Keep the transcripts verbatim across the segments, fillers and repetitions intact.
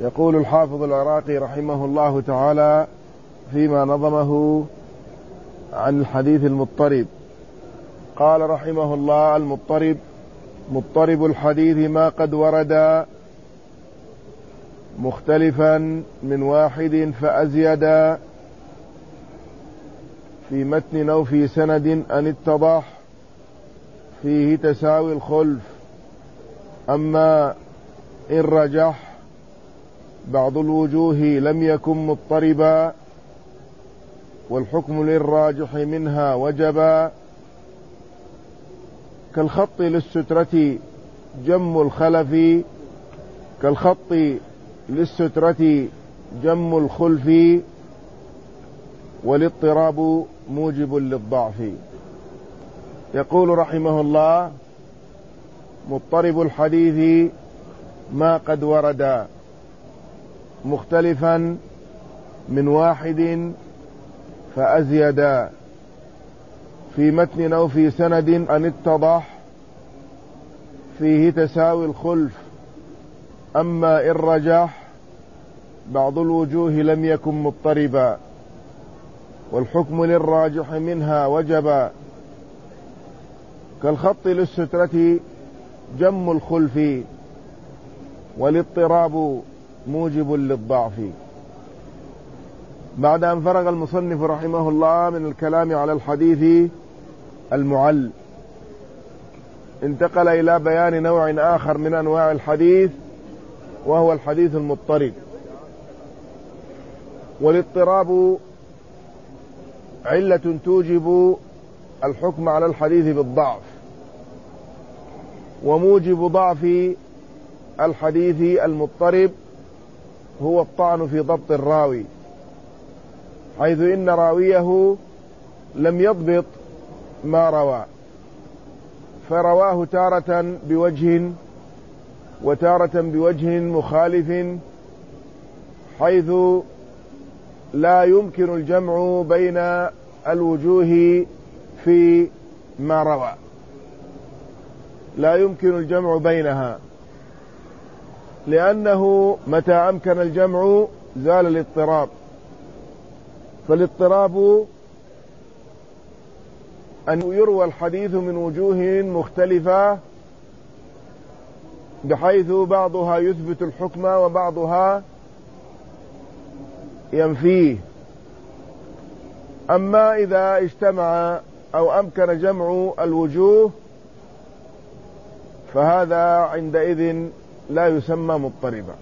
يقول الحافظ العراقي رحمه الله تعالى فيما نظمه عن الحديث المضطرب، قال رحمه الله: المضطرب مضطرب الحديث ما قد ورد مختلفا من واحد فأزيدا في متن أو في سند أن اتضح فيه تساوي الخلف، أما إن رجح بعض الوجوه لم يكن مضطربا، والحكم للراجح منها وجبا، كالخط للسترة جم الخلف كالخط للسترة جم الخلف، والاضطراب موجب للضعف. يقول رحمه الله: مضطرب الحديث ما قد ورد مختلفا من واحد فأزيدا في متن أو في سند أن اتضح فيه تساوي الخلف، أما إن رجح بعض الوجوه لم يكن مضطربا، والحكم للراجح منها وجبا، كالخط للسترة جم الخلف، والاضطراب موجب للضعف. بعد أن فرغ المصنف رحمه الله من الكلام على الحديث المعل، انتقل إلى بيان نوع آخر من أنواع الحديث، وهو الحديث المضطرب. والاضطراب علة توجب الحكم على الحديث بالضعف، وموجب ضعف الحديث المضطرب هو الطعن في ضبط الراوي، حيث إن راويه لم يضبط ما روى، فرواه تارة بوجه وتارة بوجه مخالف، حيث لا يمكن الجمع بين الوجوه في ما روى، لا يمكن الجمع بينها، لأنه متى أمكن الجمع زال الاضطراب. فالاضطراب أن يروى الحديث من وجوه مختلفة، بحيث بعضها يثبت الحكم وبعضها ينفيه. أما إذا اجتمع أو أمكن جمع الوجوه فهذا عندئذ لا يسمى مضطربا.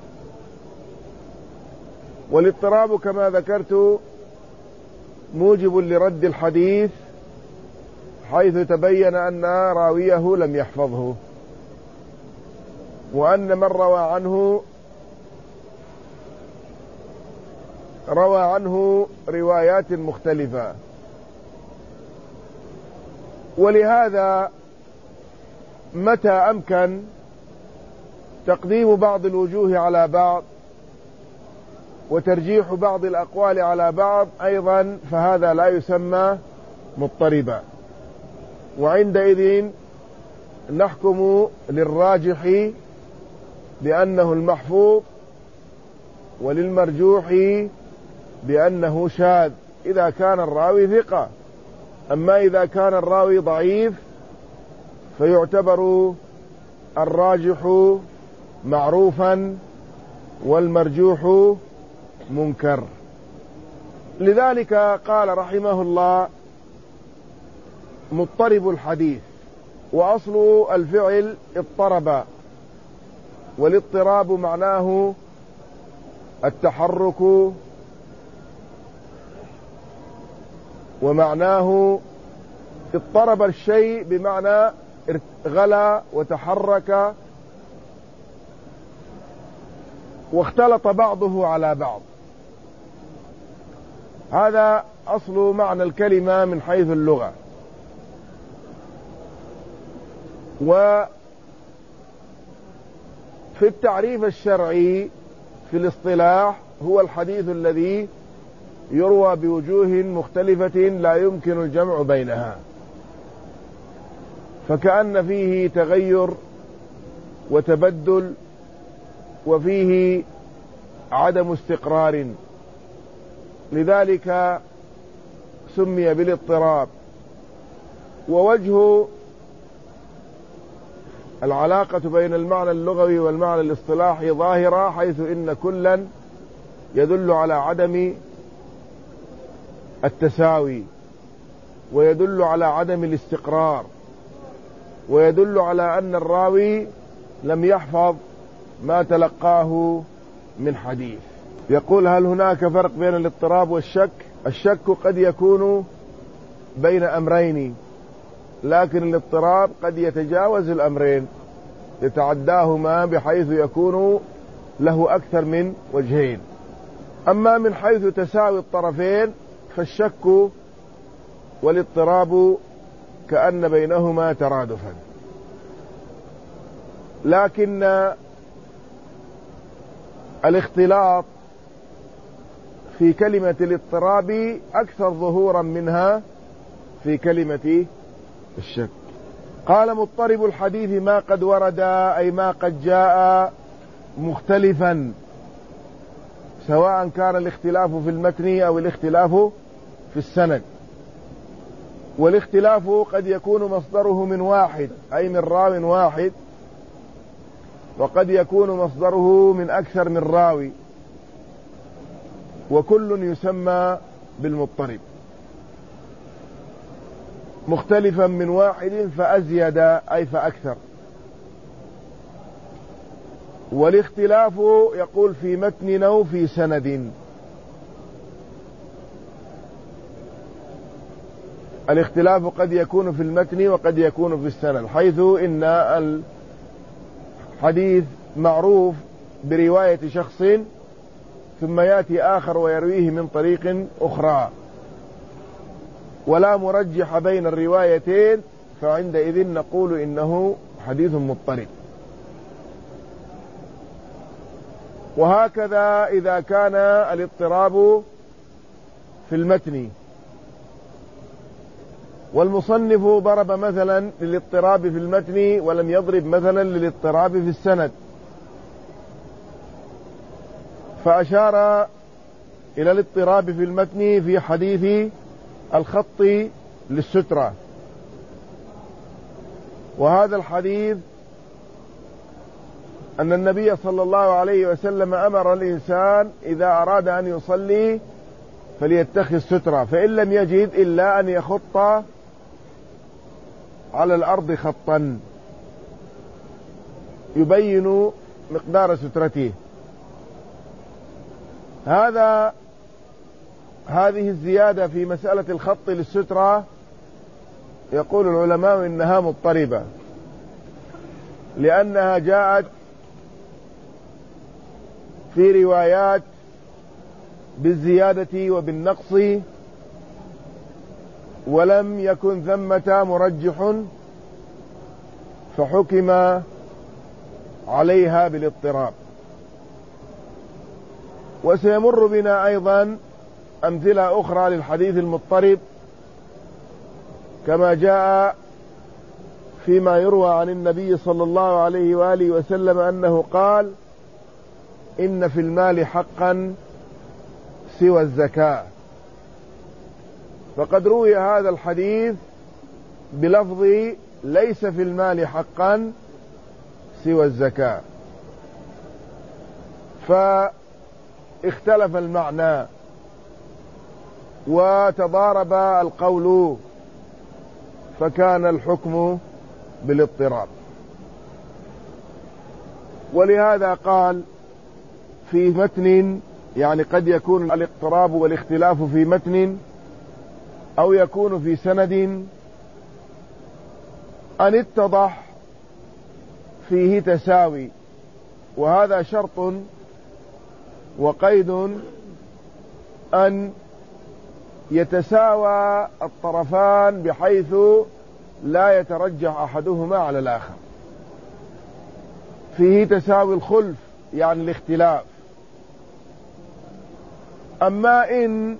والاضطراب كما ذكرت موجب لرد الحديث، حيث تبين أن راويه لم يحفظه، وأن من روى عنه روى عنه روايات مختلفة. ولهذا متى أمكن تقديم بعض الوجوه على بعض وترجيح بعض الأقوال على بعض أيضا، فهذا لا يسمى مضطربا. وعندئذ نحكم للراجح بأنه المحفوظ، وللمرجوح بأنه شاذ إذا كان الراوي ثقة. أما إذا كان الراوي ضعيف فيعتبر الراجح معروفا والمرجوح منكر. لذلك قال رحمه الله: مضطرب الحديث، وأصل الفعل اضطرب، والاضطراب معناه التحرك، ومعناه اضطرب الشيء بمعنى غلا وتحرك واختلط بعضه على بعض. هذا أصل معنى الكلمة من حيث اللغة. وفي التعريف الشرعي في الاصطلاح هو الحديث الذي يروى بوجوه مختلفة لا يمكن الجمع بينها، فكأن فيه تغير وتبدل، وفيه عدم استقرار، لذلك سمي بالاضطراب. ووجه العلاقة بين المعنى اللغوي والمعنى الاصطلاحي ظاهرة، حيث إن كلا يدل على عدم التساوي، ويدل على عدم الاستقرار، ويدل على أن الراوي لم يحفظ ما تلقاه من حديث. يقول: هل هناك فرق بين الاضطراب والشك؟ الشك قد يكون بين أمرين، لكن الاضطراب قد يتجاوز الأمرين، يتعداهما بحيث يكون له أكثر من وجهين. أما من حيث تساوي الطرفين فالشك والاضطراب كأن بينهما ترادفا، لكن الاختلاط في كلمة الاضطراب أكثر ظهورا منها في كلمة الشك. قال: مضطرب الحديث ما قد ورد، أي ما قد جاء مختلفا، سواء كان الاختلاف في المتن أو الاختلاف في السند. والاختلاف قد يكون مصدره من واحد، أي من راو واحد، وقد يكون مصدره من أكثر من راوي، وكل يسمى بالمضطرب. مختلفا من واحد فأزيد، أي فأكثر. والاختلاف يقول في متن أو في سند. الاختلاف قد يكون في المتن وقد يكون في السند، حيث إن الحديث معروف برواية شخص ثم يأتي آخر ويرويه من طريق أخرى، ولا مرجح بين الروايتين، فعندئذ نقول إنه حديث مضطرب. وهكذا إذا كان الاضطراب في المتن. والمصنف ضرب مثلا للاضطراب في المتن ولم يضرب مثلا للاضطراب في السند، فأشار إلى الاضطراب في المتن في حديث الخط للسترة. وهذا الحديث أن النبي صلى الله عليه وسلم أمر الإنسان إذا أراد أن يصلي فليتخذ سترة، فإن لم يجد إلا أن يخط على الأرض خطا يبين مقدار سترته. هذا هذه الزيادة في مسألة الخط للسترة يقول العلماء إنها مضطربة، لأنها جاءت في روايات بالزيادة وبالنقص، ولم يكن ثمة مرجح فحكم عليها بالاضطراب. وسيمر بنا أيضا أمثلة أخرى للحديث المضطرب، كما جاء فيما يروى عن النبي صلى الله عليه وآله وسلم أنه قال: إن في المال حقا سوى الزكاة. فقد روي هذا الحديث بلفظ ليس في المال حقا سوى الزكاة، فاختلف المعنى وتضارب القول، فكان الحكم بالاضطراب. ولهذا قال في متن، يعني قد يكون الاضطراب والاختلاف في متن أو يكون في سند أن اتضح فيه تساوي، وهذا شرط وقيد أن يتساوى الطرفان بحيث لا يترجح أحدهما على الآخر. فيه تساوي الخلف يعني الاختلاف. أما إن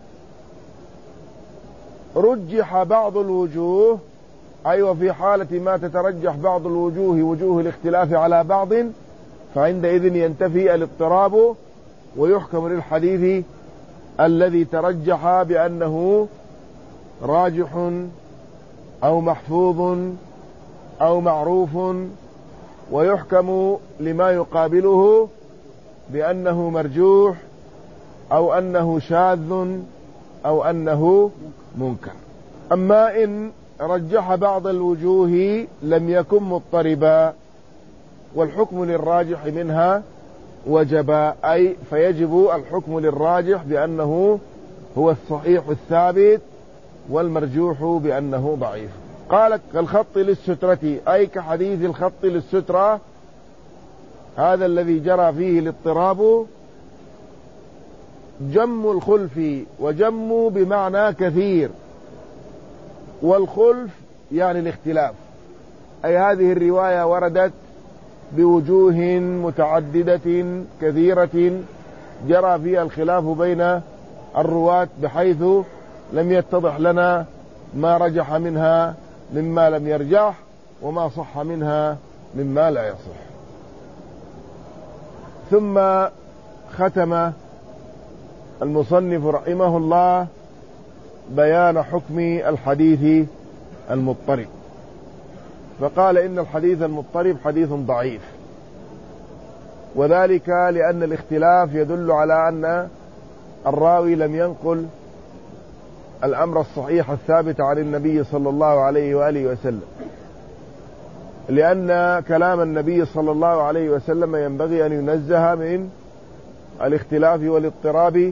رجح بعض الوجوه، أي وفي حالة ما تترجح بعض الوجوه وجوه الاختلاف على بعض، فعندئذ ينتفي الاضطراب ويحكم للحديث الذي ترجح بأنه راجح أو محفوظ أو معروف، ويحكم لما يقابله بأنه مرجوح أو أنه شاذ أو أنه منكر. أما إن رجح بعض الوجوه لم يكن مضطربا، والحكم للراجح منها وجب، أي فيجب الحكم للراجح بأنه هو الصحيح الثابت والمرجوح بأنه ضعيف. قال كالخط للسترة، أي كحديث الخط للسترة، هذا الذي جرى فيه الاضطراب. جم الخلف، وجم بمعنى كثير، والخلف يعني الاختلاف، أي هذه الرواية وردت بوجوه متعددة كثيرة جرى فيها الخلاف بين الرواة، بحيث لم يتضح لنا ما رجح منها مما لم يرجح، وما صح منها مما لا يصح. ثم ختم المصنف رحمه الله بيان حكم الحديث المضطرب، فقال إن الحديث المضطرب حديث ضعيف، وذلك لأن الاختلاف يدل على أن الراوي لم ينقل الأمر الصحيح الثابت عن النبي صلى الله عليه وآله وسلم، لأن كلام النبي صلى الله عليه وسلم ينبغي أن ينزه من الاختلاف والاضطراب،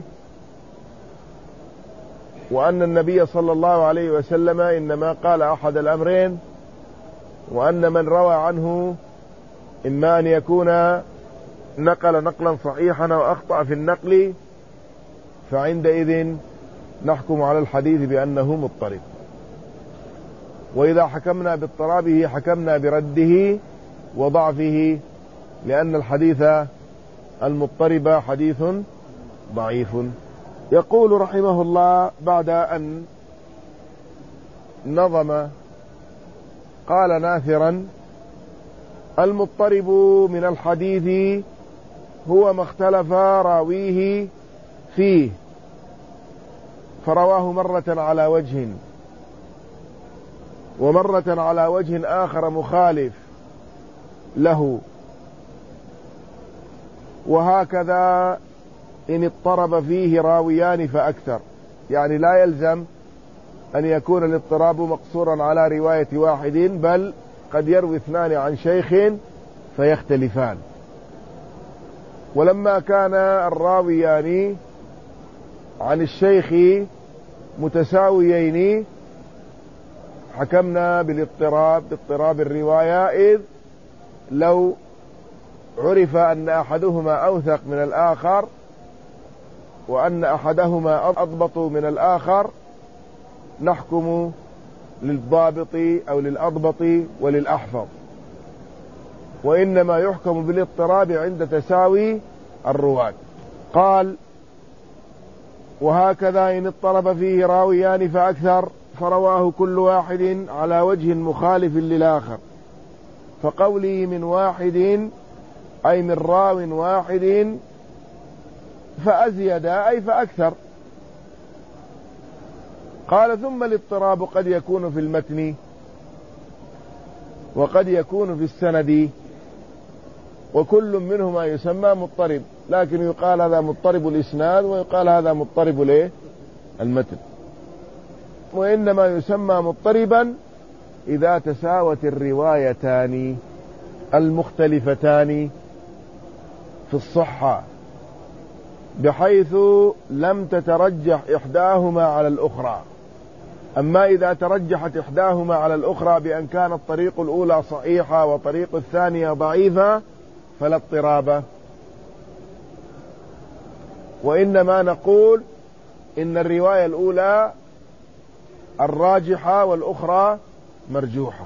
وأن النبي صلى الله عليه وسلم إنما قال أحد الأمرين، وأن من روى عنه إما أن يكون نقل نقلا صحيحا أو أخطأ في النقل، فعندئذ نحكم على الحديث بأنه مضطرب. وإذا حكمنا باضطرابه حكمنا برده وضعفه، لأن الحديث المضطرب حديث ضعيف. يقول رحمه الله بعد أن نظم قال ناثرا: المضطرب من الحديث هو ما اختلف راويه فيه فرواه مرة على وجه ومرة على وجه آخر مخالف له، وهكذا إن اضطرب فيه راويان فأكثر. يعني لا يلزم أن يكون الاضطراب مقصورا على رواية واحد، بل قد يروي اثنان عن شيخ فيختلفان. ولما كان الراويان عن الشيخ متساويين حكمنا بالاضطراب باضطراب الرواية، إذ لو عرف أن أحدهما أوثق من الآخر وأن أحدهما أضبط من الآخر نحكم للضابط أو للأضبط وللأحفظ، وإنما يحكم بالاضطراب عند تساوي الرواة. قال: وهكذا إن اضطرب فيه راويان فأكثر فرواه كل واحد على وجه مخالف للآخر. فقولي من واحد أي من راو واحد فأزيد أي فأكثر. قال: ثم الاضطراب قد يكون في المتن وقد يكون في السند، وكل منهما يسمى مضطرب، لكن يقال هذا مضطرب الإسناد ويقال هذا مضطرب ليه المتن. وإنما يسمى مضطربا إذا تساوت الروايتان المختلفتان في الصحة، بحيث لم تترجح إحداهما على الأخرى. أما إذا ترجحت إحداهما على الأخرى بأن كانت الطريق الأولى صحيحة وطريق الثانية ضعيفة فلا اضطراب، وإنما نقول إن الرواية الأولى الراجحة والأخرى مرجوحة.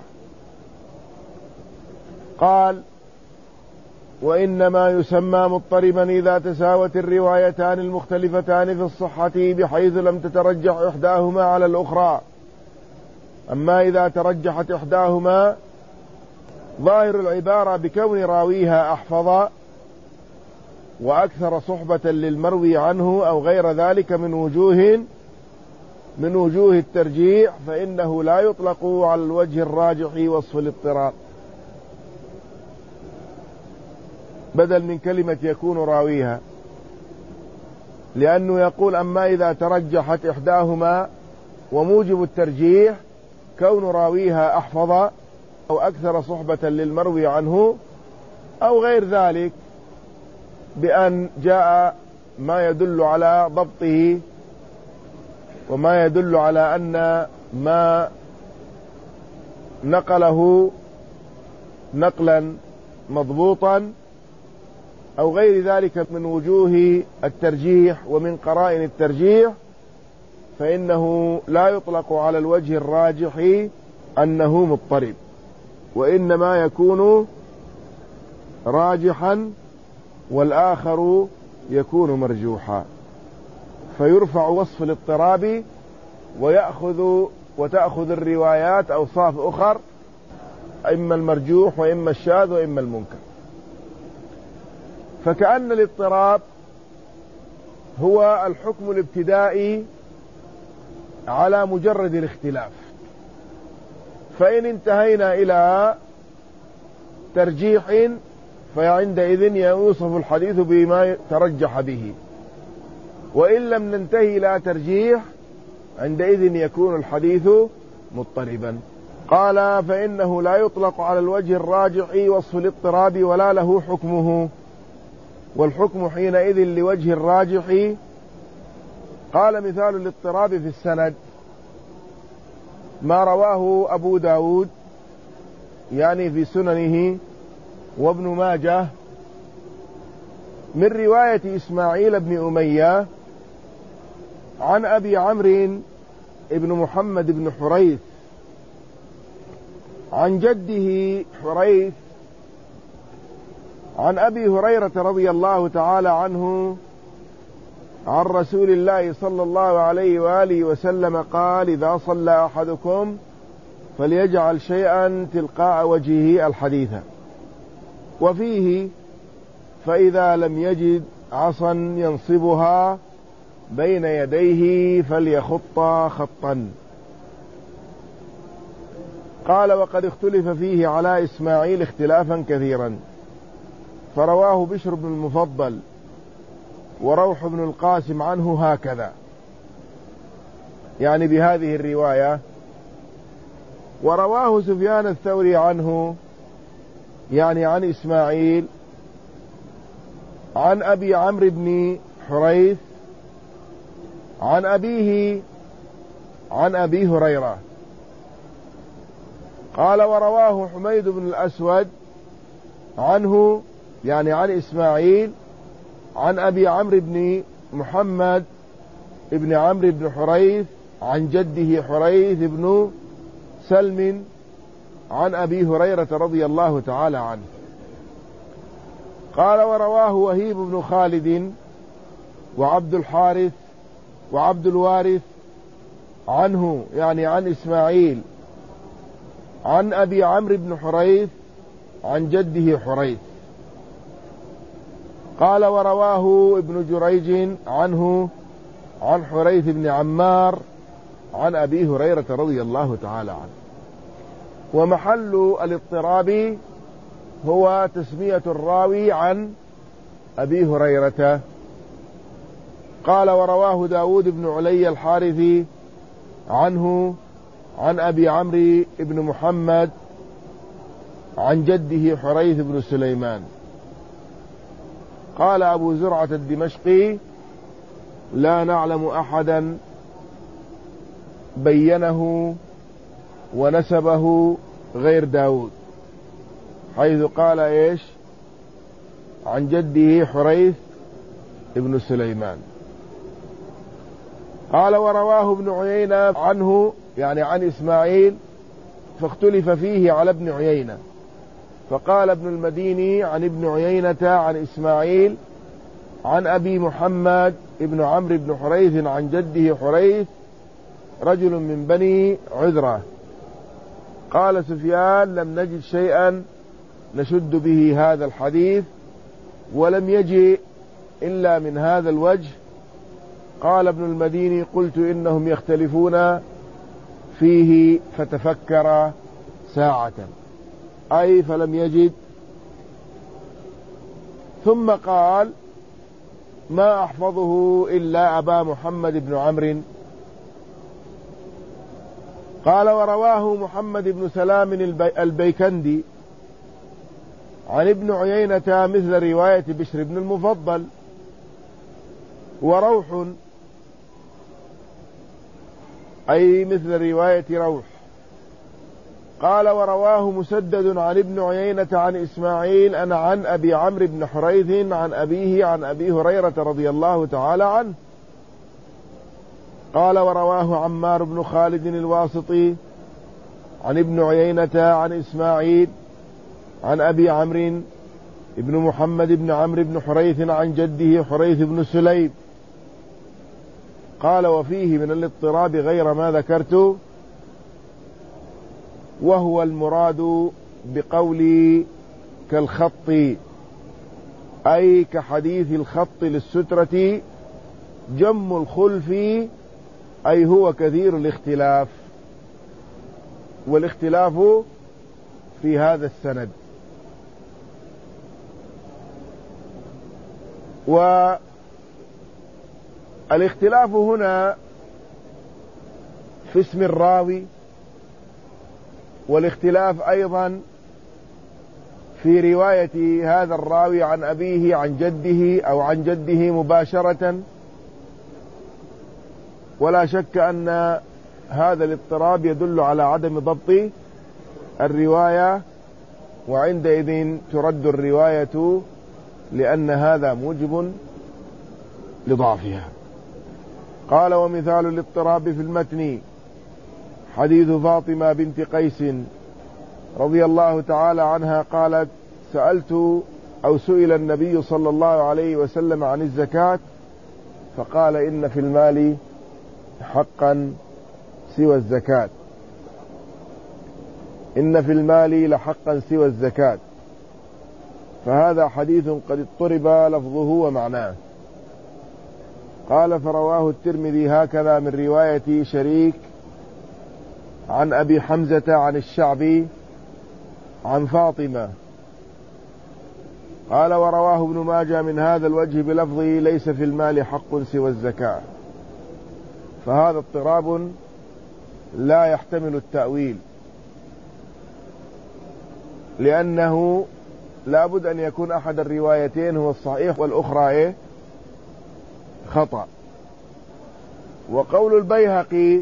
قال: وإنما يسمى مضطربا إذا تساوت الروايتان المختلفتان في الصحة بحيث لم تترجح إحداهما على الأخرى. أما إذا ترجحت إحداهما ظاهر العبارة بكون راويها أحفظ وأكثر صحبة للمروي عنه أو غير ذلك من وجوه من وجوه الترجيح، فإنه لا يطلق على الوجه الراجح وصف الاضطراب، بدل من كلمة يكون راويها، لأنه يقول أما إذا ترجحت إحداهما وموجب الترجيح كون راويها أحفظ أو أكثر صحبة للمروي عنه أو غير ذلك، بأن جاء ما يدل على ضبطه وما يدل على أن ما نقله نقلا مضبوطا أو غير ذلك من وجوه الترجيح ومن قرائن الترجيح، فإنه لا يطلق على الوجه الراجح أنه مضطرب، وإنما يكون راجحا والآخر يكون مرجوحا، فيرفع وصف الاضطراب ويأخذ وتأخذ الروايات أوصاف أخر، إما المرجوح وإما الشاذ وإما المنكر. فكأن الاضطراب هو الحكم الابتدائي على مجرد الاختلاف، فإن انتهينا إلى ترجيح فعندئذ يوصف الحديث بما ترجح به، وإن لم ننتهي إلى ترجيح عندئذ يكون الحديث مضطربا. قال فإنه لا يطلق على الوجه الراجح وصف الاضطراب ولا له حكمه، والحكم حينئذ لوجه الراجح. قال مثال الاضطراب في السند ما رواه أبو داود يعني في سننه وابن ماجه من رواية إسماعيل بن أمية عن أبي عمرو ابن محمد بن حريث عن جده حريث عن أبي هريرة رضي الله تعالى عنه عن رسول الله صلى الله عليه وآله وسلم قال إذا صلى أحدكم فليجعل شيئا تلقاء وجهه الحديث، وفيه فإذا لم يجد عصا ينصبها بين يديه فليخط خطا. قال وقد اختلف فيه على إسماعيل اختلافا كثيرا، فرواه بشر بن المفضل وروح بن القاسم عنه هكذا يعني بهذه الرواية، ورواه سفيان الثوري عنه يعني عن إسماعيل عن أبي عمرو بن حريث عن أبيه عن أبي هريرة. قال ورواه حميد بن الأسود عنه يعني عن إسماعيل عن أبي عمرو بن محمد ابن عمرو بن حريث عن جده حريث بن سلم عن أبي هريرة رضي الله تعالى عنه. قال ورواه وهيب بن خالد وعبد الحارث وعبد الوارث عنه يعني عن إسماعيل عن أبي عمرو بن حريث عن جده حريث. قال ورواه ابن جريج عنه عن حريث بن عمار عن أبي هريرة رضي الله تعالى عنه. ومحل الاضطراب هو تسمية الراوي عن أبي هريرة. قال ورواه داود بن علي الحارثي عنه عن أبي عمرو بن محمد عن جده حريث بن سليمان. قال أبو زرعة الدمشقي لا نعلم أحدا بينه ونسبه غير داود، حيث قال إيش عن جده حريث ابن سليمان. قال ورواه ابن عيينة عنه يعني عن إسماعيل فاختلف فيه على ابن عيينة، فقال ابن المديني عن ابن عيينة عن إسماعيل عن أبي محمد ابن عمرو بن حريث عن جده حريث رجل من بني عذرة. قال سفيان لم نجد شيئا نشد به هذا الحديث، ولم يجئ إلا من هذا الوجه. قال ابن المديني: قلت إنهم يختلفون فيه فتفكر ساعة، أي فلم يجد. ثم قال: ما أحفظه إلا أبا محمد بن عمرو. قال: ورواه محمد بن سلام البيكندي عن ابن عيينة مثل رواية بشر بن المفضل. وروح أي مثل رواية روح. قال: ورواه مسدد عن ابن عيينة عن إسماعيل أنا عن أبي عمرو بن حريث عن أبيه عن أبي هريرة رضي الله تعالى عنه. قال: ورواه عمار بن خالد الواسطي عن ابن عيينة عن إسماعيل عن أبي عمرو ابن محمد بن عمرو بن حريث عن جده حريث بن سليم. قال: وفيه من الاضطراب غير ما ذكرت، وهو المراد بقولي كالخط، أي كحديث الخط للسترة جم الخلف، أي هو كثير الاختلاف، والاختلاف في هذا السند. والاختلاف هنا في اسم الراوي، والاختلاف أيضا في رواية هذا الراوي عن أبيه عن جده أو عن جده مباشرة. ولا شك أن هذا الاضطراب يدل على عدم ضبط الرواية، وعندئذ ترد الرواية لأن هذا موجب لضعفها. قال: ومثال الاضطراب في المتن حديث فاطمة بنت قيس رضي الله تعالى عنها قالت: سألت أو سئل النبي صلى الله عليه وسلم عن الزكاة فقال: إن في المال حقا سوى الزكاة، إن في المال لحقا سوى الزكاة. فهذا حديث قد اضطرب لفظه ومعناه. قال: فرواه الترمذي هكذا من رواية شريك عن أبي حمزة عن الشعبي عن فاطمة. قال: ورواه ابن ماجه من هذا الوجه بلفظه: ليس في المال حق سوى الزكاة. فهذا اضطراب لا يحتمل التأويل، لأنه لا بد أن يكون أحد الروايتين هو الصحيح والأخرى إيه؟ خطأ. وقول البيهقي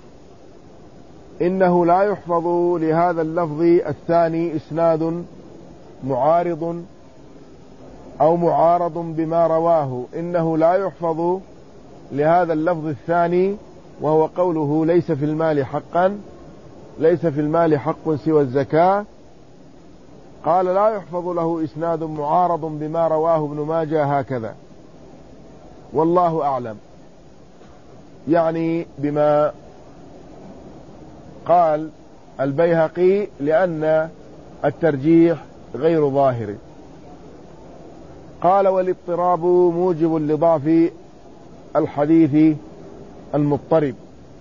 إنه لا يحفظ لهذا اللفظ الثاني إسناد معارض أو معارض بما رواه، إنه لا يحفظ لهذا اللفظ الثاني وهو قوله: ليس في المال حقا، ليس في المال حق سوى الزكاة. قال: لا يحفظ له إسناد معارض بما رواه ابن ماجه هكذا، والله أعلم. يعني بما قال البيهقي، لأن الترجيح غير ظاهر. قال: والاضطراب موجب لضعف الحديث المضطرب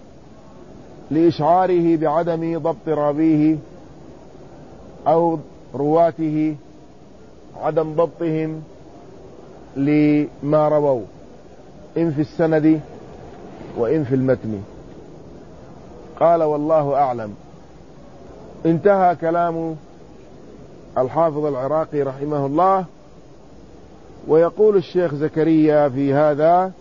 لإشعاره بعدم ضبط راويه أو رواته، عدم ضبطهم لما رووا إن في السند وإن في المتن. قال: والله أعلم. انتهى كلام الحافظ العراقي رحمه الله. ويقول الشيخ زكريا في هذا: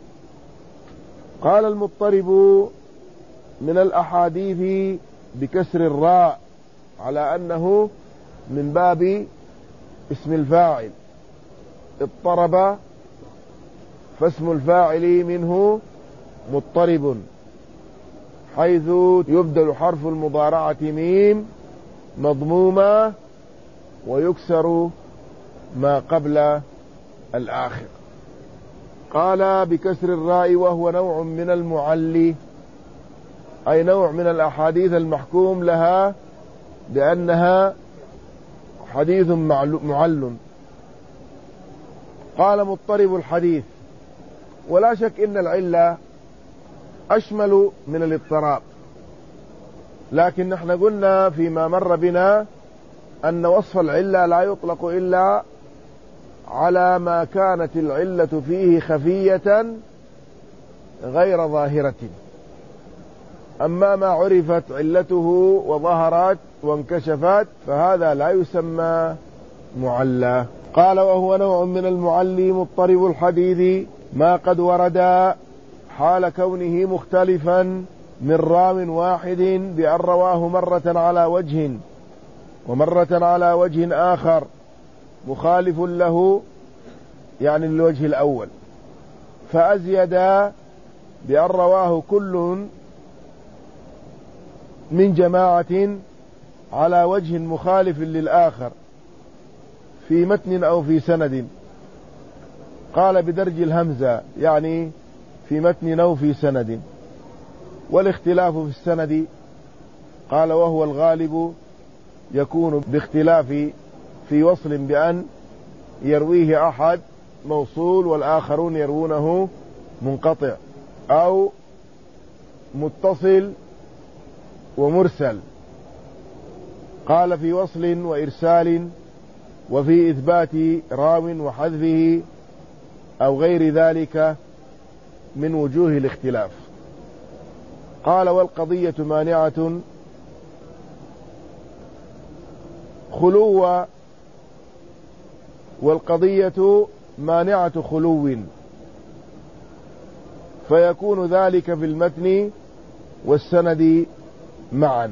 قال: المضطرب من الأحاديث بكسر الراء على أنه من باب اسم الفاعل، اضطرب، فاسم الفاعل منه مضطرب، حيث يبدل حرف المضارعة ميم مضمومة ويكسر ما قبل الآخر. قال: بكسر الراء، وهو نوع من المعلي، أي نوع من الأحاديث المحكوم لها بأنها حديث معل. قال مضطرب الحديث. ولا شك إن العلة أشمل من الاضطراب، لكن نحن قلنا فيما مر بنا أن وصف العلة لا يطلق إلا على ما كانت العلة فيه خفية غير ظاهرة، أما ما عرفت علته وظهرت وانكشفت فهذا لا يسمى معلى. قال وهو نوع من المعلي مضطرب الحديث ما قد ورد حال كونه مختلفا من راو واحد بأن رواه مرة على وجه ومرة على وجه آخر مخالف له، يعني الوجه الأول، فأزيد بأن رواه كل من جماعة على وجه مخالف للآخر في متن أو في سند. قال بدرج الهمزة، يعني في متن أو في سند. والاختلاف في السند قال وهو الغالب يكون باختلاف في وصل بأن يرويه أحد موصول والآخرون يروونه منقطع، أو متصل ومرسل. قال في وصل وإرسال، وفي إثبات راو وحذفه أو غير ذلك من وجوه الاختلاف. قال والقضية مانعة خلو والقضية مانعة خلو، فيكون ذلك في المتن والسند معا.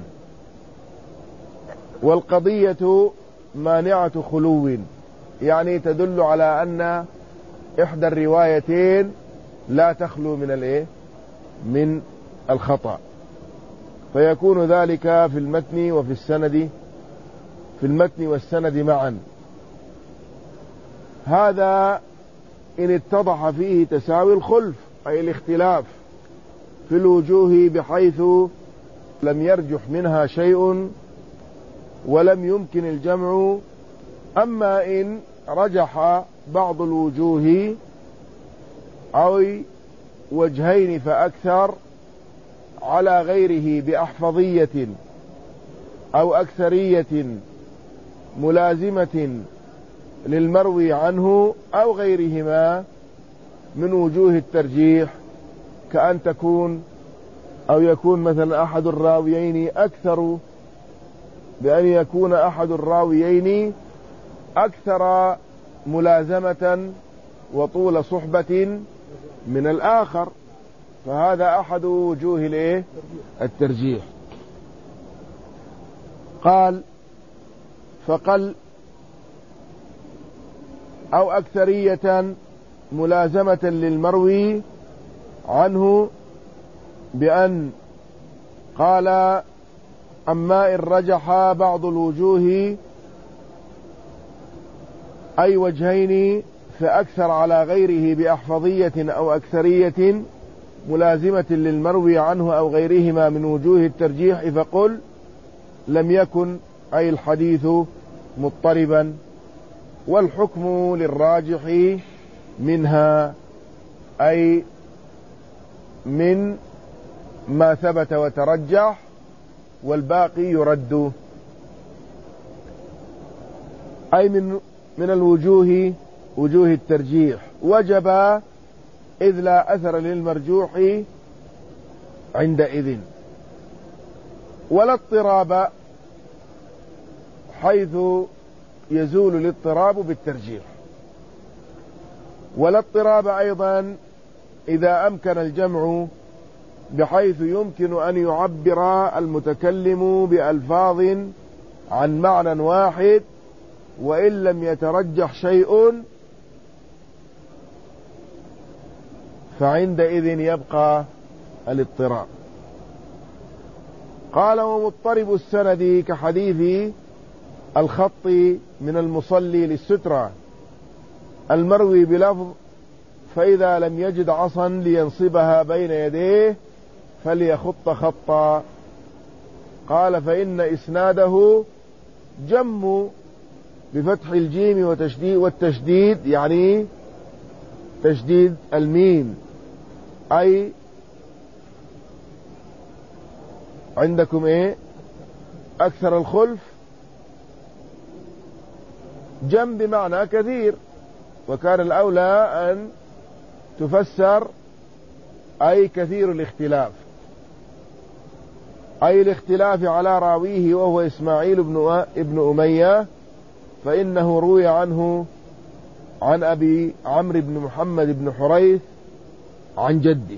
والقضية مانعة خلو يعني تدل على أن إحدى الروايتين لا تخلو من الايه من الخطأ، فيكون ذلك في المتن وفي السند في المتن والسند معا. هذا إن اتضح فيه تساوي الخلف، أي الاختلاف في الوجوه بحيث لم يرجح منها شيء ولم يمكن الجمع. أما إن رجح بعض الوجوه أو وجهين فأكثر على غيره بأحفظية أو أكثرية ملازمة للمروي عنه أو غيرهما من وجوه الترجيح، كأن تكون أو يكون مثلا أحد الراويين أكثر، بأن يكون أحد الراويين أكثر ملازمة وطول صحبة من الآخر، فهذا أحد وجوه الايه الترجيح. قال فقل أو أكثرية ملازمة للمروي عنه، بأن قال أما إن رجح بعض الوجوه أي وجهين فأكثر على غيره بأحفظية أو أكثرية ملازمة للمروي عنه أو غيرهما من وجوه الترجيح، فقل لم يكن أي الحديث مضطربا، والحكم للراجح منها أي من ما ثبت وترجح، والباقي يرد، أي من من الوجوه وجوه الترجيح. وجب إذ لا أثر للمرجوح عندئذ، ولا اضطراب حيث يزول الاضطراب بالترجيح، ولا اضطراب أيضا إذا أمكن الجمع بحيث يمكن أن يعبر المتكلم بألفاظ عن معنى واحد وإن لم يترجح شيء، فعندئذ يبقى الاضطراب. قال ومضطرب السند كحديث الخط من المصلي للسترة المروي بلفظ فإذا لم يجد عصا لينصبها بين يديه فليخط خطا. قال فإن إسناده جم بفتح الجيم وتشديد والتشديد يعني تشديد الميم، أي عندكم إيه أكثر الخلف، جم بمعنى كثير، وكان الأولى أن تفسر أي كثير الاختلاف، أي الاختلاف على راويه وهو إسماعيل بن ابن أمية، فإنه روي عنه عن أبي عمرو بن محمد بن حريث عن جده،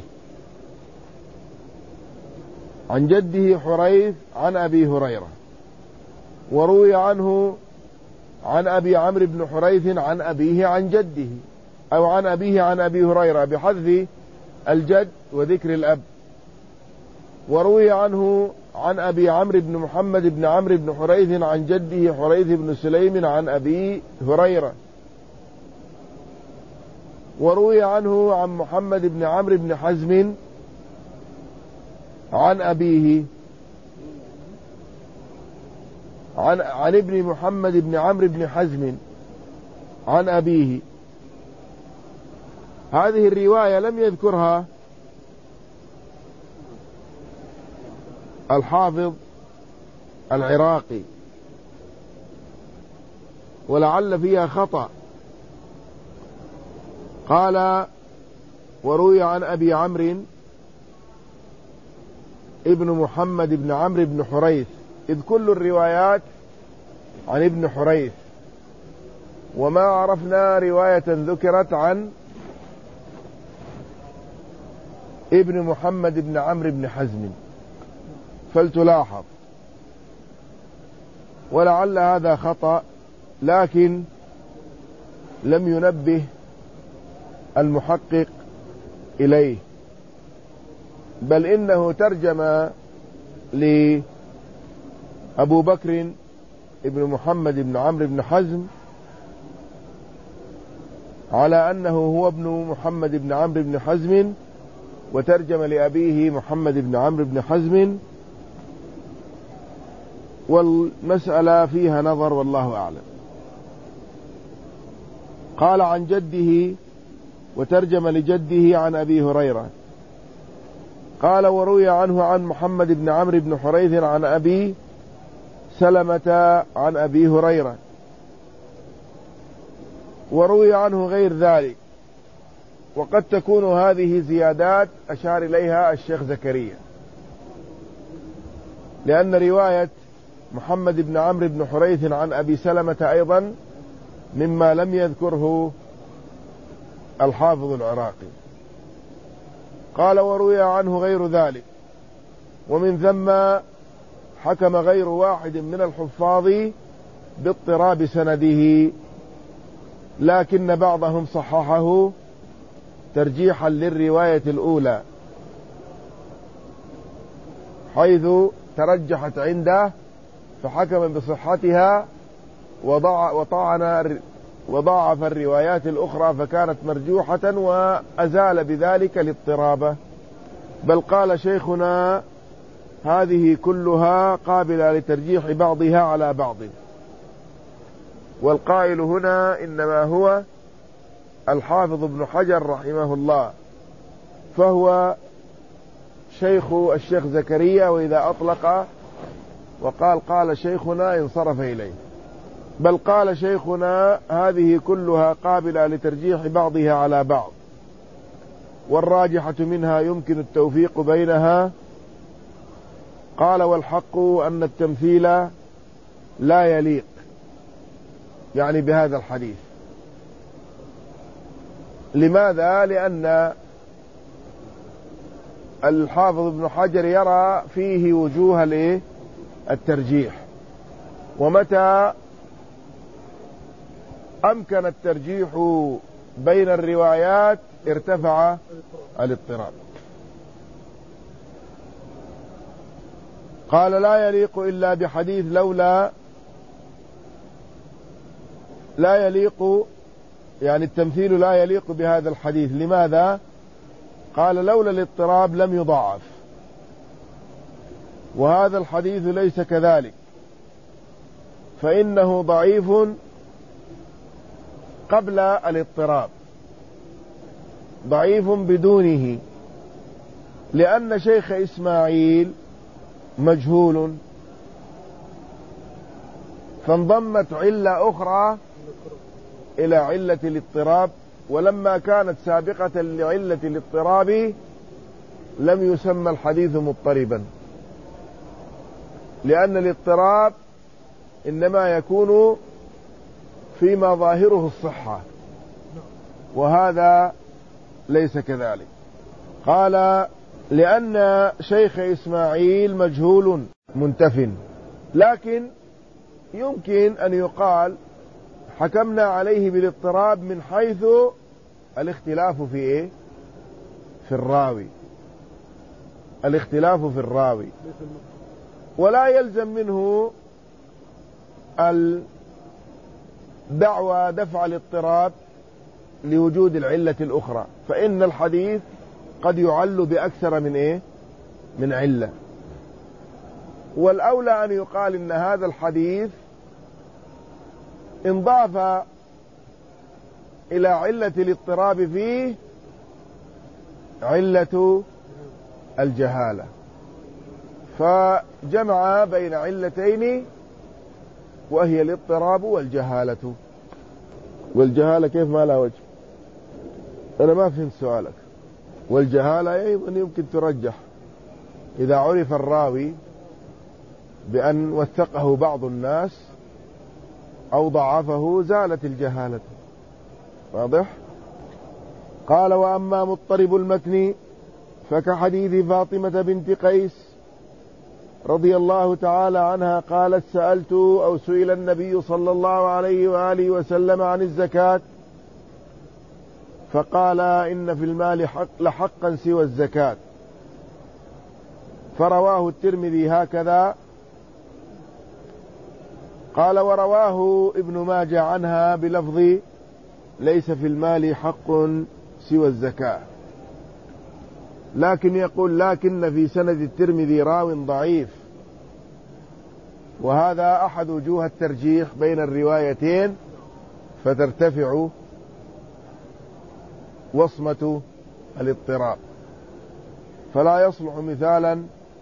عن جده حريث عن أبي هريرة، وروي عنه عن أبي عمرو بن حريث عن أبيه عن جده، أو عن أبيه عن أبي هريرة بحذف الجد وذكر الأب. وروي عنه عن أبي عمرو بن محمد بن عمرو بن حريث عن جده حريث بن سليم عن أبي هريرة. وروي عنه عن محمد بن عمرو بن حزم عن أبيه عن, عن ابن محمد بن عمرو بن حزم عن أبيه. هذه الرواية لم يذكرها الحافظ العراقي، ولعل فيها خطأ. قال وروي عن أبي عمرو ابن محمد بن عمرو بن حريث، إذ كل الروايات عن ابن حريث، وما عرفنا رواية ذكرت عن ابن محمد بن عمرو بن حزم، فلتلاحظ. ولعل هذا خطأ، لكن لم ينبه المحقق إليه، بل إنه ترجم لأبو بكر ابن محمد بن عمرو بن حزم على أنه هو ابن محمد بن عمرو بن حزم، وترجم لأبيه محمد بن عمرو بن حزم، والمسألة فيها نظر والله أعلم. قال عن جده وترجم لجده عن أبي هريرة. قال وروي عنه عن محمد بن عمرو بن حريث عن أبي سلمة عن أبي هريرة. وروي عنه غير ذلك، وقد تكون هذه زيادات أشار إليها الشيخ زكريا، لأن رواية محمد بن عمرو بن حريث عن أبي سلمة أيضا مما لم يذكره الحافظ العراقي. قال وروي عنه غير ذلك، ومن ثم حكم غير واحد من الحفاظ باضطراب سنده، لكن بعضهم صححه ترجيحا للرواية الأولى، حيث ترجحت عنده فحكم بصحتها وطعن وضاعف الروايات الأخرى فكانت مرجوحة، وأزال بذلك الاضطراب. بل قال شيخنا هذه كلها قابلة لترجيح بعضها على بعض، والقائل هنا إنما هو الحافظ ابن حجر رحمه الله، فهو شيخ الشيخ زكريا، وإذا أطلق وقال قال شيخنا انصرف إليه. بل قال شيخنا هذه كلها قابلة لترجيح بعضها على بعض، والراجحة منها يمكن التوفيق بينها. قال والحق أن التمثيل لا يليق، يعني بهذا الحديث. لماذا؟ لأن الحافظ ابن حجر يرى فيه وجوه الترجيح، ومتى أمكن الترجيح بين الروايات ارتفع الاضطراب. قال لا يليق إلا بحديث لولا، لا يليق يعني التمثيل لا يليق بهذا الحديث. لماذا؟ قال لولا الاضطراب لم يضاعف، وهذا الحديث ليس كذلك، فإنه ضعيف قبل الاضطراب، ضعيف بدونه، لأن شيخ إسماعيل مجهول، فانضمت علة أخرى إلى علة الاضطراب، ولما كانت سابقة لعلة الاضطراب لم يسمى الحديث مضطربا، لأن الاضطراب إنما يكون فيما ظاهره الصحة، وهذا ليس كذلك. قال لأن شيخ إسماعيل مجهول منتف، لكن يمكن أن يقال حكمنا عليه بالاضطراب من حيث الاختلاف في إيه؟ في الراوي، الاختلاف في الراوي، ولا يلزم منه الدعوى دفع الاضطراب لوجود العلة الأخرى، فإن الحديث قد يعل بأكثر من إيه؟ من علة. والأولى أن يقال إن هذا الحديث انضاف إلى علة الاضطراب فيه علة الجهالة، فجمع بين علتين وهي الاضطراب والجهالة. والجهالة كيف ما لا وجه؟ أنا ما فهمت سؤالك. والجهالة أيضا يمكن ترجح إذا عرف الراوي بأن وثقه بعض الناس أو ضعفه زالت الجهالة. واضح؟ قال وأما مضطرب المتن فكحديث فاطمة بنت قيس رضي الله تعالى عنها قالت سألت أو سئل النبي صلى الله عليه وآله وسلم عن الزكاة فقال إن في المال حق لحقا سوى الزكاة، فرواه الترمذي هكذا. قال ورواه ابن ماجه عنها بلفظ ليس في المال حق سوى الزكاة، لكن يقول لكن في سند الترمذي راو ضعيف، وهذا أحد وجوه الترجيح بين الروايتين، فترتفع وصمة الاضطراب، فلا يصلح مثالا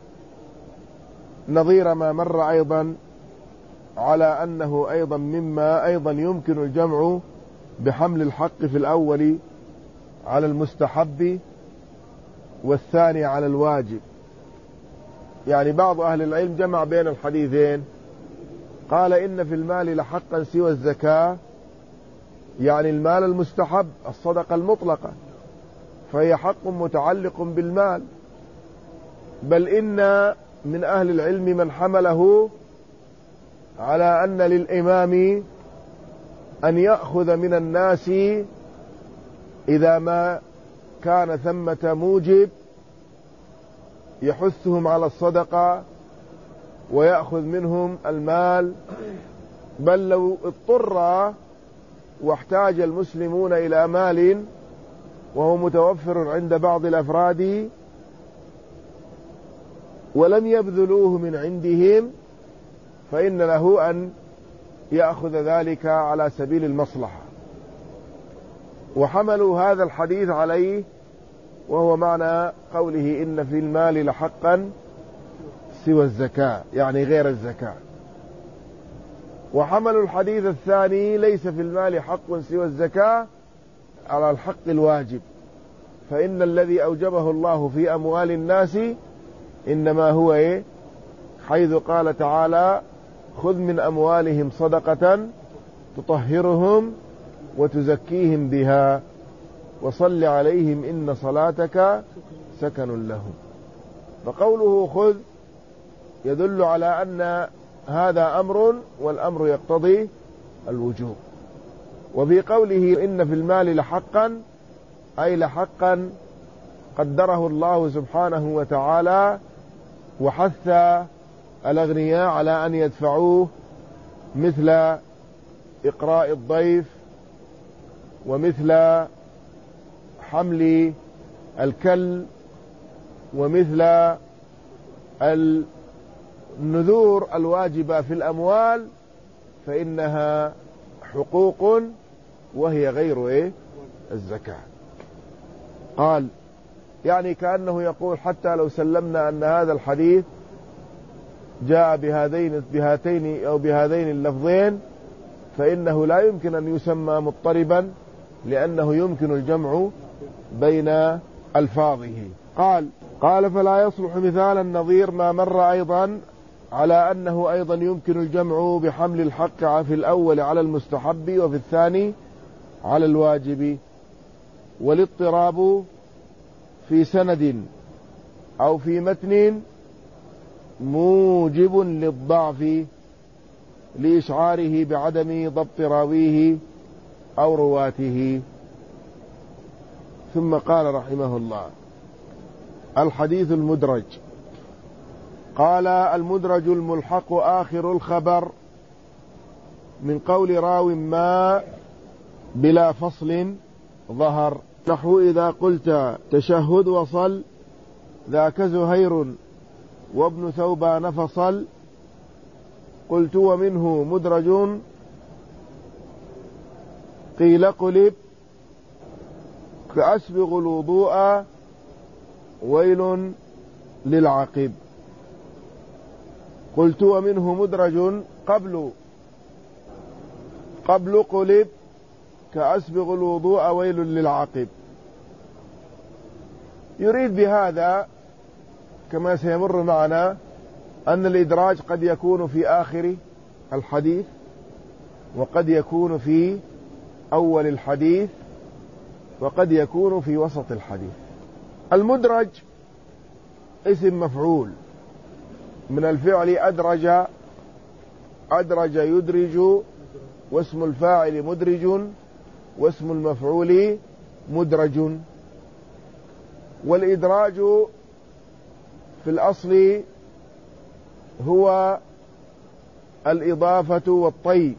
نظير ما مر أيضا على أنه أيضا مما أيضا يمكن الجمع بحمل الحق في الأول على المستحب والثاني على الواجب. يعني بعض أهل العلم جمع بين الحديثين، قال إن في المال لحقا سوى الزكاة، يعني المال المستحب الصدقة المطلقة، فهي حق متعلق بالمال، بل إن من أهل العلم من حمله على أن للإمام أن يأخذ من الناس إذا ما كان ثمة موجب يحثهم على الصدقة ويأخذ منهم المال، بل لو اضطر واحتاج المسلمون إلى مال وهو متوفر عند بعض الأفراد ولم يبذلوه من عندهم فإن له أن يأخذ ذلك على سبيل المصلحة. وحملوا هذا الحديث عليه، وهو معنى قوله إن في المال لحقا سوى الزكاة، يعني غير الزكاة. وحملوا الحديث الثاني ليس في المال حق سوى الزكاة على الحق الواجب، فإن الذي أوجبه الله في أموال الناس إنما هو إيه؟ حيث قال تعالى خذ من أموالهم صدقة تطهرهم وتزكيهم بها وصل عليهم إن صلاتك سكن لهم. فقوله خذ يدل على أن هذا أمر، والأمر يقتضي الوجوب. وفي قوله إن في المال لحقا أي لحقا قدره الله سبحانه وتعالى، وحث الأغنياء على أن يدفعوه، مثل إقراء الضيف ومثل حمل الكل ومثل النذور الواجبة في الأموال، فإنها حقوق وهي غير إيه؟ الزكاة. قال يعني كأنه يقول حتى لو سلمنا أن هذا الحديث جاء بهذين بهاتين أو بهذين اللفظين فإنه لا يمكن أن يسمى مضطربا لأنه يمكن الجمع بين ألفاظه. قال قال فلا يصلح مثال النظير ما مر أيضا على أنه أيضا يمكن الجمع بحمل الحق في الأول على المستحب وفي الثاني على الواجب، والاضطراب في سند أو في متن موجب للضعف لإشعاره بعدم ضبط راويه أو رواته. ثم قال رحمه الله الحديث المدرج. قال المدرج الملحق آخر الخبر من قول راو ما بلا فصل ظهر، نحو إذا قلت تشهد وصل ذاك زهير وابن ثوبان فصل، قلت ومنه مدرج قيل قلب كأسبغ الوضوء ويل للعقب. قلت ومنه مدرج قبل قبل قلب كأسبغ الوضوء ويل للعقب. يريد بهذا كما سيمر معنا أن الإدراج قد يكون في آخر الحديث وقد يكون في أول الحديث وقد يكون في وسط الحديث. المدرج اسم مفعول من الفعل أدرج أدرج يدرج، واسم الفاعل مدرج، واسم المفعول مدرج. والإدراج في الأصل هو الإضافة والطي،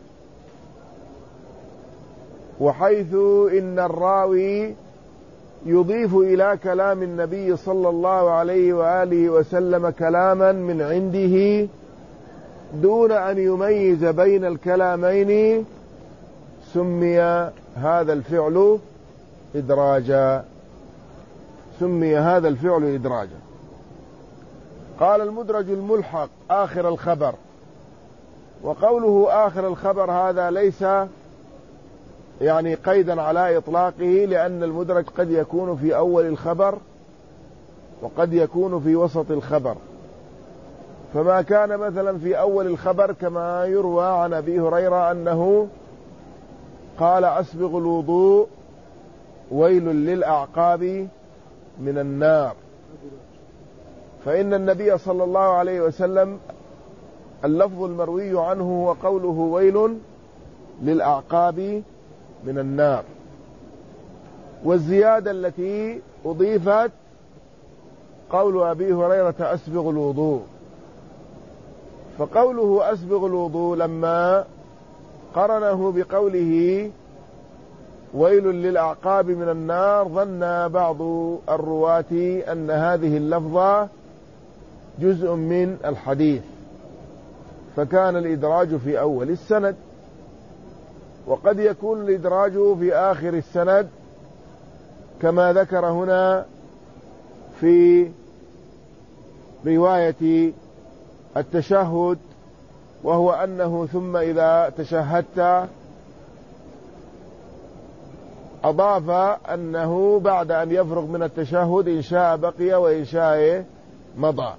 وحيث إن الراوي يضيف إلى كلام النبي صلى الله عليه وآله وسلم كلاما من عنده دون أن يميز بين الكلامين سمي هذا الفعل إدراجا سمي هذا الفعل إدراجا. قال المدرج الملحق آخر الخبر، وقوله آخر الخبر هذا ليس يعني قيدا على إطلاقه، لأن المدرج قد يكون في أول الخبر وقد يكون في وسط الخبر. فما كان مثلا في أول الخبر كما يروى عن أبي هريرة أنه قال أسبغ الوضوء ويل للأعقاب من النار، فإن النبي صلى الله عليه وسلم اللفظ المروي عنه هو قوله ويل للأعقاب من النار، والزيادة التي أضيفت قول أبي هريرة أسبغ الوضوء. فقوله أسبغ الوضوء لما قرنه بقوله ويل للأعقاب من النار ظن بعض الرواة أن هذه اللفظة جزء من الحديث، فكان الإدراج في أول السند، وقد يكون الإدراج في آخر السند كما ذكر هنا في رواية التشهد، وهو أنه ثم إذا تشهدت أضاف أنه بعد أن يفرغ من التشهد إن شاء بقي وإن شاء مضى.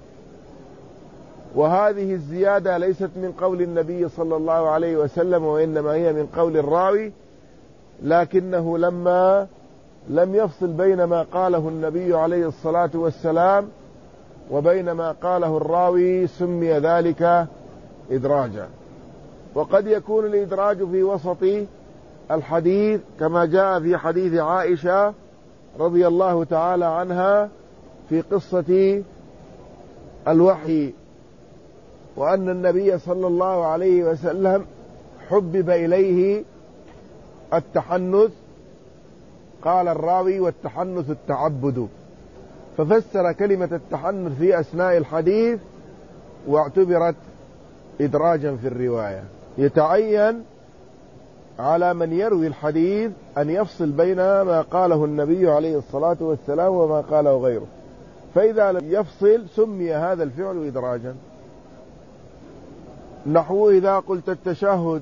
وهذه الزيادة ليست من قول النبي صلى الله عليه وسلم، وإنما هي من قول الراوي، لكنه لما لم يفصل بين ما قاله النبي عليه الصلاة والسلام وبين ما قاله الراوي سمي ذلك إدراجا. وقد يكون الإدراج في وسط الحديث كما جاء في حديث عائشة رضي الله تعالى عنها في قصة الوحي، وأن النبي صلى الله عليه وسلم حبب إليه التحنث، قال الراوي والتحنث التعبد، ففسر كلمة التحنث في أثناء الحديث واعتبرت إدراجا في الرواية. يتعين على من يروي الحديث أن يفصل بين ما قاله النبي عليه الصلاة والسلام وما قاله غيره، فإذا لم يفصل سمي هذا الفعل إدراجا. نحو إذا قلت التشهد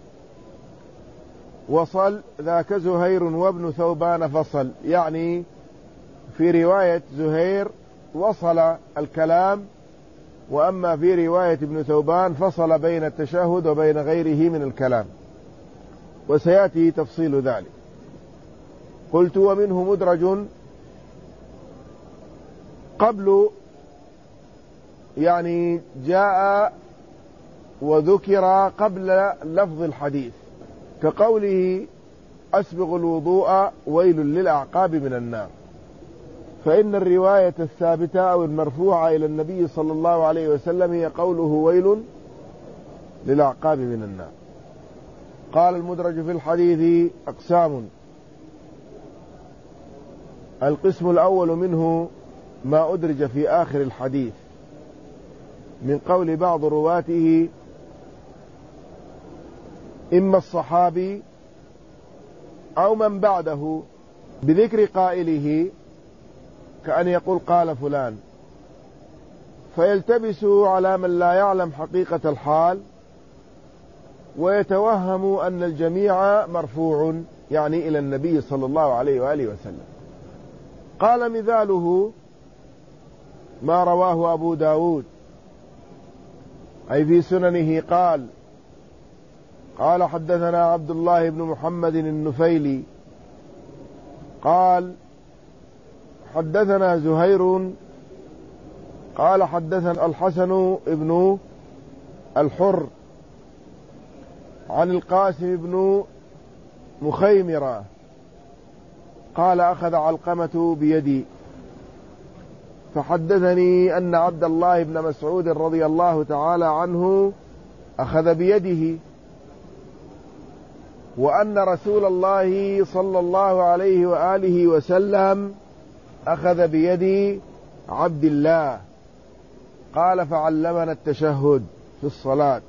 وصل ذاك زهير وابن ثوبان فصل، يعني في رواية زهير وصل الكلام، وأما في رواية ابن ثوبان فصل بين التشهد وبين غيره من الكلام، وسيأتي تفصيل ذلك. قلت ومنه مدرج قبل، يعني جاء وذكر قبل لفظ الحديث، كقوله أسبغ الوضوء ويل للأعقاب من النار، فإن الرواية الثابتة أو المرفوعة إلى النبي صلى الله عليه وسلم هي قوله ويل للأعقاب من النار. قال المدرج في الحديث أقسام: القسم الأول منه ما أدرج في آخر الحديث من قول بعض رواته، إما الصحابي أو من بعده بذكر قائله، كأن يقول قال فلان، فيلتبس على من لا يعلم حقيقة الحال ويتوهم أن الجميع مرفوع، يعني إلى النبي صلى الله عليه وآله وسلم. قال مثاله ما رواه أبو داود أي في سننه، قال قال حدثنا عبد الله بن محمد النفيلي قال حدثنا زهير قال حدثنا الحسن بن الحر عن القاسم بن مخيمرة قال أخذ علقمة بيدي فحدثني أن عبد الله بن مسعود رضي الله تعالى عنه أخذ بيده، وأن رسول الله صلى الله عليه وآله وسلم أخذ بيد عبد الله. قال فعلمنا التشهد في الصلاة.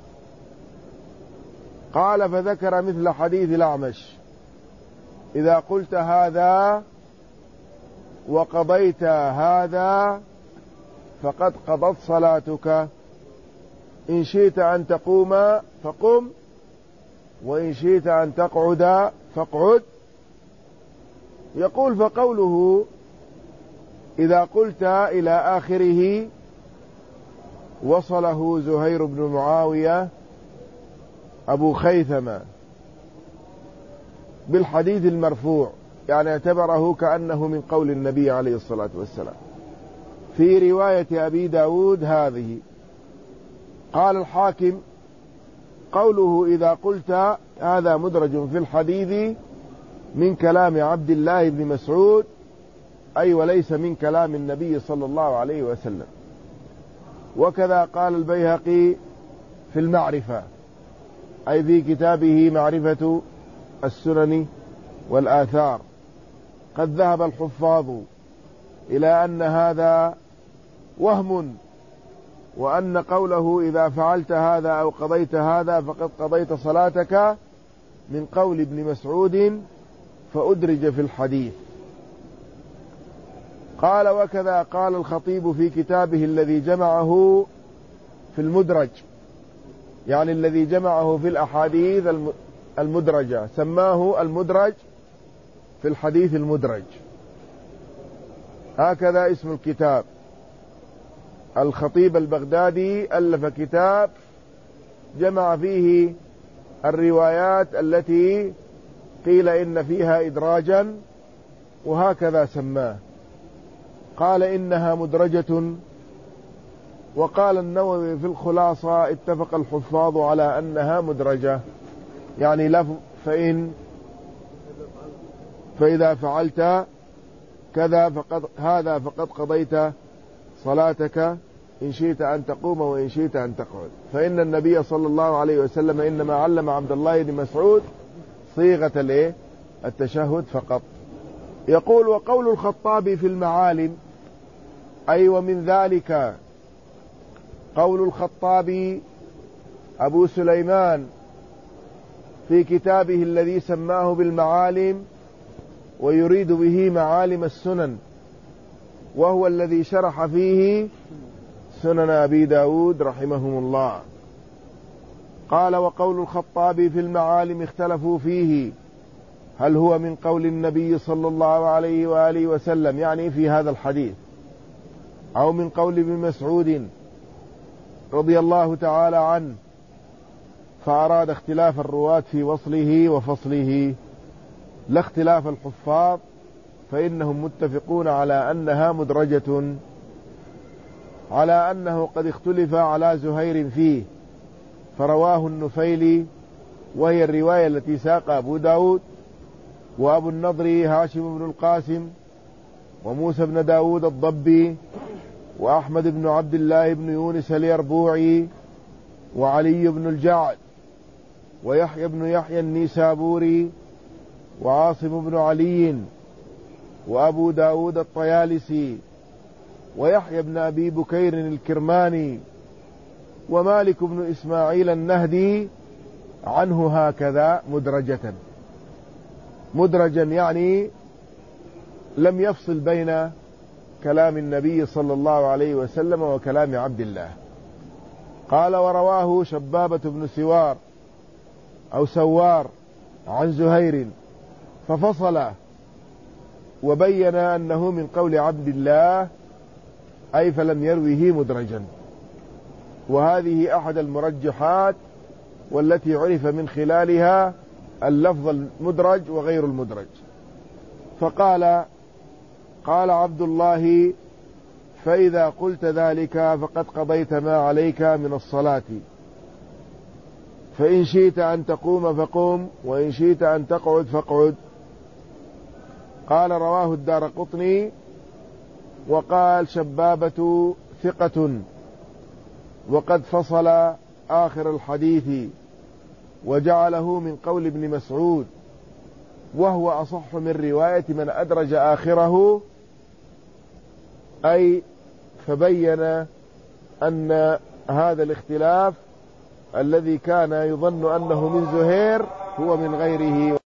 قال فذكر مثل حديث الأعمش: إذا قلت هذا وقضيت هذا فقد قضت صلاتك، إن شئت أن تقوم فقم، وإن شئت أن تقعد فاقعد. يقول فقوله إذا قلت إلى آخره وصله زهير بن معاوية أبو خيثمة بالحديث المرفوع، يعني اعتبره كأنه من قول النبي عليه الصلاة والسلام. في رواية أبي داود هذه قال الحاكم قوله إذا قلت هذا مدرج في الحديث من كلام عبد الله بن مسعود، أي وليس من كلام النبي صلى الله عليه وسلم. وكذا قال البيهقي في المعرفة، أي في كتابه معرفة السنن والآثار: قد ذهب الحفاظ إلى أن هذا وهم، وأن قوله إذا فعلت هذا أو قضيت هذا فقد قضيت صلاتك من قول ابن مسعود فأدرج في الحديث. قال وكذا قال الخطيب في كتابه الذي جمعه في المدرج، يعني الذي جمعه في الأحاديث المدرجة، سماه المدرج في الحديث المدرج، هكذا اسم الكتاب. الخطيب البغدادي ألف كتاب جمع فيه الروايات التي قيل إن فيها إدراجا، وهكذا سماه. قال إنها مدرجة. وقال النووي في الخلاصة اتفق الحفاظ على أنها مدرجة، يعني لفظ فإن فإذا فعلت كذا فقد هذا فقد قضيت صلاتك، إن شئت أن تقوم وإن شئت أن تقعد. فإن النبي صلى الله عليه وسلم إنما علم عبد الله بن مسعود صيغة الايه التشهد فقط. يقول وقول الخطابي في المعالم، أي ومن ذلك قول الخطابي أبو سليمان في كتابه الذي سماه بالمعالم ويريد به معالم السنن، وهو الذي شرح فيه سنن أبي داود رحمهم الله. قال: وقول الخطابي في المعالم اختلفوا فيه، هل هو من قول النبي صلى الله عليه وآله وسلم، يعني في هذا الحديث، أو من قول ابن مسعود رضي الله تعالى عنه، فأراد اختلاف الرواة في وصله وفصله لا اختلاف الحفاظ، فإنهم متفقون على أنها مدرجة، على أنه قد اختلف على زهير فيه، فرواه النفيلي، وهي الرواية التي ساق أبو داود، وأبو النضر هاشم بن القاسم، وموسى بن داود الضبي، وأحمد بن عبد الله بن يونس اليربوعي، وعلي بن الجعد، ويحيى بن يحيى النيسابوري، وعاصم بن علي، وأبو داود الطيالسي، ويحيى بن أبي بكير الكرماني، ومالك بن إسماعيل النهدي عنه هكذا مدرجة. مدرجا يعني لم يفصل بين كلام النبي صلى الله عليه وسلم وكلام عبد الله. قال: ورواه شبابة بن سوار أو سوار عن زهير ففصل وبين أنه من قول عبد الله، أي فلم يروه مدرجا. وهذه أحد المرجحات والتي عرف من خلالها اللفظ المدرج وغير المدرج. فقال: قال عبد الله: فإذا قلت ذلك فقد قضيت ما عليك من الصلاة، فإن شئت أن تقوم فقم، وإن شئت أن تقعد فاقعد. قال: رواه الدارقطني، وقال شبابة ثقة، وقد فصل آخر الحديث وجعله من قول ابن مسعود، وهو أصح من رواية من أدرج آخره، أي فبين أن هذا الاختلاف الذي كان يظن أنه من زهير هو من غيره.